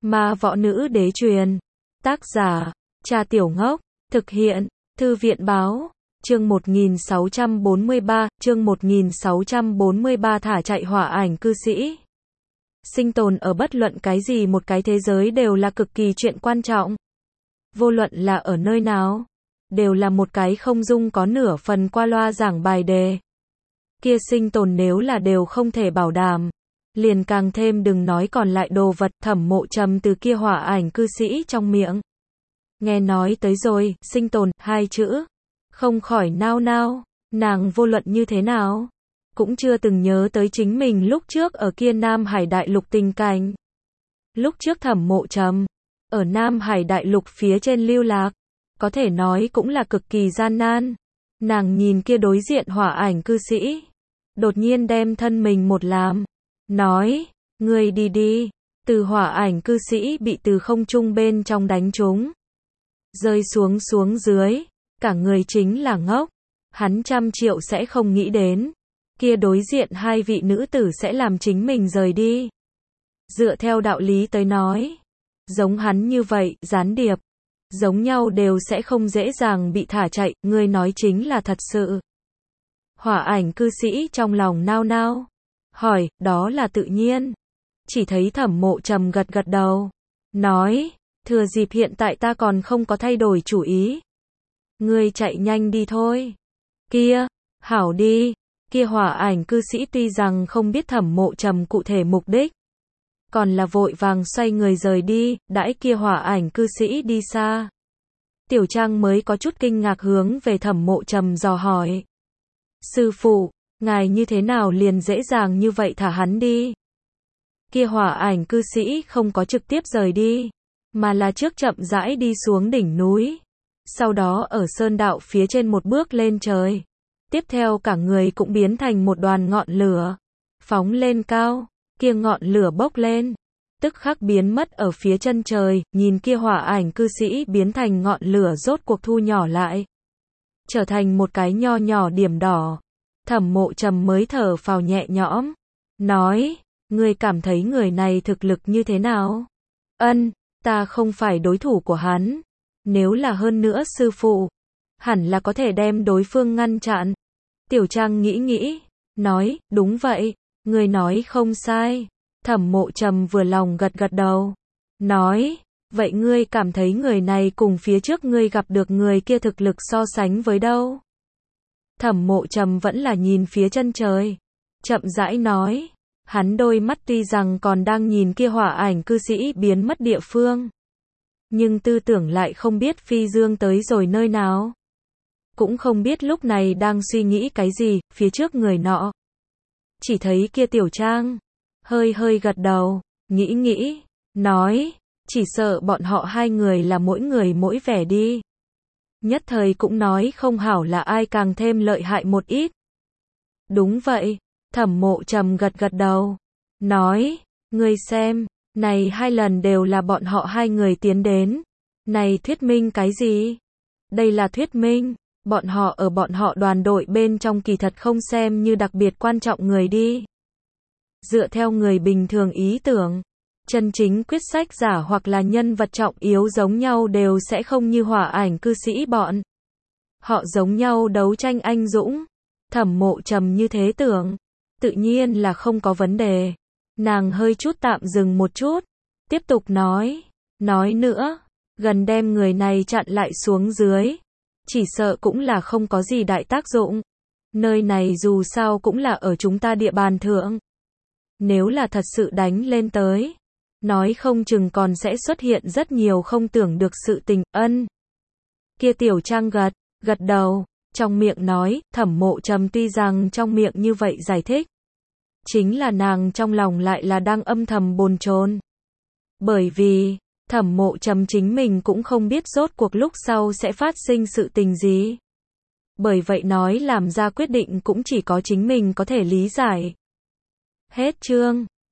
Ma Võ Nữ Đế truyền. Tác giả, Cha Tiểu Ngốc. Thực hiện, Thư viện báo. Chương 1643, thả chạy hỏa ảnh cư sĩ. Sinh tồn ở bất luận cái gì một cái thế giới đều là cực kỳ chuyện quan trọng. Vô luận là ở nơi nào, đều là một cái không dung có nửa phần qua loa giảng bài đề. Kia sinh tồn nếu là đều không thể bảo đảm, liền càng thêm đừng nói còn lại đồ vật. Thẩm Mộ Trầm từ kia hỏa ảnh cư sĩ trong miệng nghe nói tới rồi, sinh tồn, hai chữ, không khỏi nao nao. Nàng vô luận như thế nào cũng chưa từng nhớ tới chính mình lúc trước ở kia Nam Hải Đại Lục tình cảnh. Lúc trước Thẩm Mộ Trầm ở Nam Hải Đại Lục phía trên lưu lạc, có thể nói cũng là cực kỳ gian nan. Nàng nhìn kia đối diện hỏa ảnh cư sĩ, đột nhiên đem thân mình một làm, nói, ngươi đi đi. Từ hỏa ảnh cư sĩ bị từ không trung bên trong đánh trúng, rơi xuống dưới, cả người chính là ngốc. Hắn trăm triệu sẽ không nghĩ đến, kia đối diện hai vị nữ tử sẽ làm chính mình rời đi. Dựa theo đạo lý tới nói, giống hắn như vậy, gián điệp, giống nhau đều sẽ không dễ dàng bị thả chạy, ngươi nói chính là thật sự. Hỏa ảnh cư sĩ trong lòng nao nao, hỏi, đó là tự nhiên. Chỉ thấy Thẩm Mộ Trầm gật gật đầu, nói, thừa dịp hiện tại ta còn không có thay đổi chủ ý, ngươi chạy nhanh đi thôi. Kia, hảo đi. Kia hỏa ảnh cư sĩ tuy rằng không biết Thẩm Mộ Trầm cụ thể mục đích, còn là vội vàng xoay người rời đi. Đãi kia hỏa ảnh cư sĩ đi xa, Tiểu Trang mới có chút kinh ngạc hướng về Thẩm Mộ Trầm dò hỏi, sư phụ, ngài như thế nào liền dễ dàng như vậy thả hắn đi? Kia hỏa ảnh cư sĩ không có trực tiếp rời đi, mà là trước chậm rãi đi xuống đỉnh núi, sau đó ở sơn đạo phía trên một bước lên trời. Tiếp theo cả người cũng biến thành một đoàn ngọn lửa, phóng lên cao. Kia ngọn lửa bốc lên, tức khắc biến mất ở phía chân trời. Nhìn kia hỏa ảnh cư sĩ biến thành ngọn lửa rốt cuộc thu nhỏ lại, trở thành một cái nho nhỏ điểm đỏ. Thẩm Mộ Trầm mới thở phào nhẹ nhõm, nói, ngươi cảm thấy người này thực lực như thế nào? Ân, ta không phải đối thủ của hắn. Nếu là hơn nữa sư phụ, hẳn là có thể đem đối phương ngăn chặn. Tiểu Trang nghĩ nghĩ, nói, đúng vậy, ngươi nói không sai. Thẩm Mộ Trầm vừa lòng gật gật đầu, nói, vậy ngươi cảm thấy người này cùng phía trước ngươi gặp được người kia thực lực so sánh với đâu? Thẩm Mộ Trầm vẫn là nhìn phía chân trời, chậm rãi nói, hắn đôi mắt tuy rằng còn đang nhìn kia hỏa ảnh cư sĩ biến mất địa phương, nhưng tư tưởng lại không biết phi dương tới rồi nơi nào. Cũng không biết lúc này đang suy nghĩ cái gì. Phía trước người nọ, chỉ thấy kia Tiểu Trang hơi hơi gật đầu, nghĩ nghĩ, nói, chỉ sợ bọn họ hai người là mỗi người mỗi vẻ đi. Nhất thời cũng nói không hảo là ai càng thêm lợi hại một ít. Đúng vậy. Thẩm Mộ Trầm gật gật đầu, nói, ngươi xem, này hai lần đều là bọn họ hai người tiến đến. Này thuyết minh cái gì? Đây là thuyết minh, bọn họ ở bọn họ đoàn đội bên trong kỳ thật không xem như đặc biệt quan trọng người đi. Dựa theo người bình thường ý tưởng, chân chính quyết sách giả hoặc là nhân vật trọng yếu giống nhau đều sẽ không như hỏa ảnh cư sĩ bọn họ giống nhau đấu tranh anh dũng. Thẩm Mộ Trầm như thế tưởng, tự nhiên là không có vấn đề. Nàng hơi chút tạm dừng một chút, tiếp tục nói nữa, gần đem người này chặn lại xuống dưới, chỉ sợ cũng là không có gì đại tác dụng. Nơi này dù sao cũng là ở chúng ta địa bàn thượng. Nếu là thật sự đánh lên tới, nói không chừng còn sẽ xuất hiện rất nhiều không tưởng được sự tình. Ân. Kia Tiểu Trang gật đầu, trong miệng nói. Thẩm Mộ Trầm tuy rằng trong miệng như vậy giải thích, chính là nàng trong lòng lại là đang âm thầm bồn chồn. Bởi vì, Thẩm Mộ Trầm chính mình cũng không biết rốt cuộc lúc sau sẽ phát sinh sự tình gì. Bởi vậy nói làm ra quyết định cũng chỉ có chính mình có thể lý giải. Hết chương.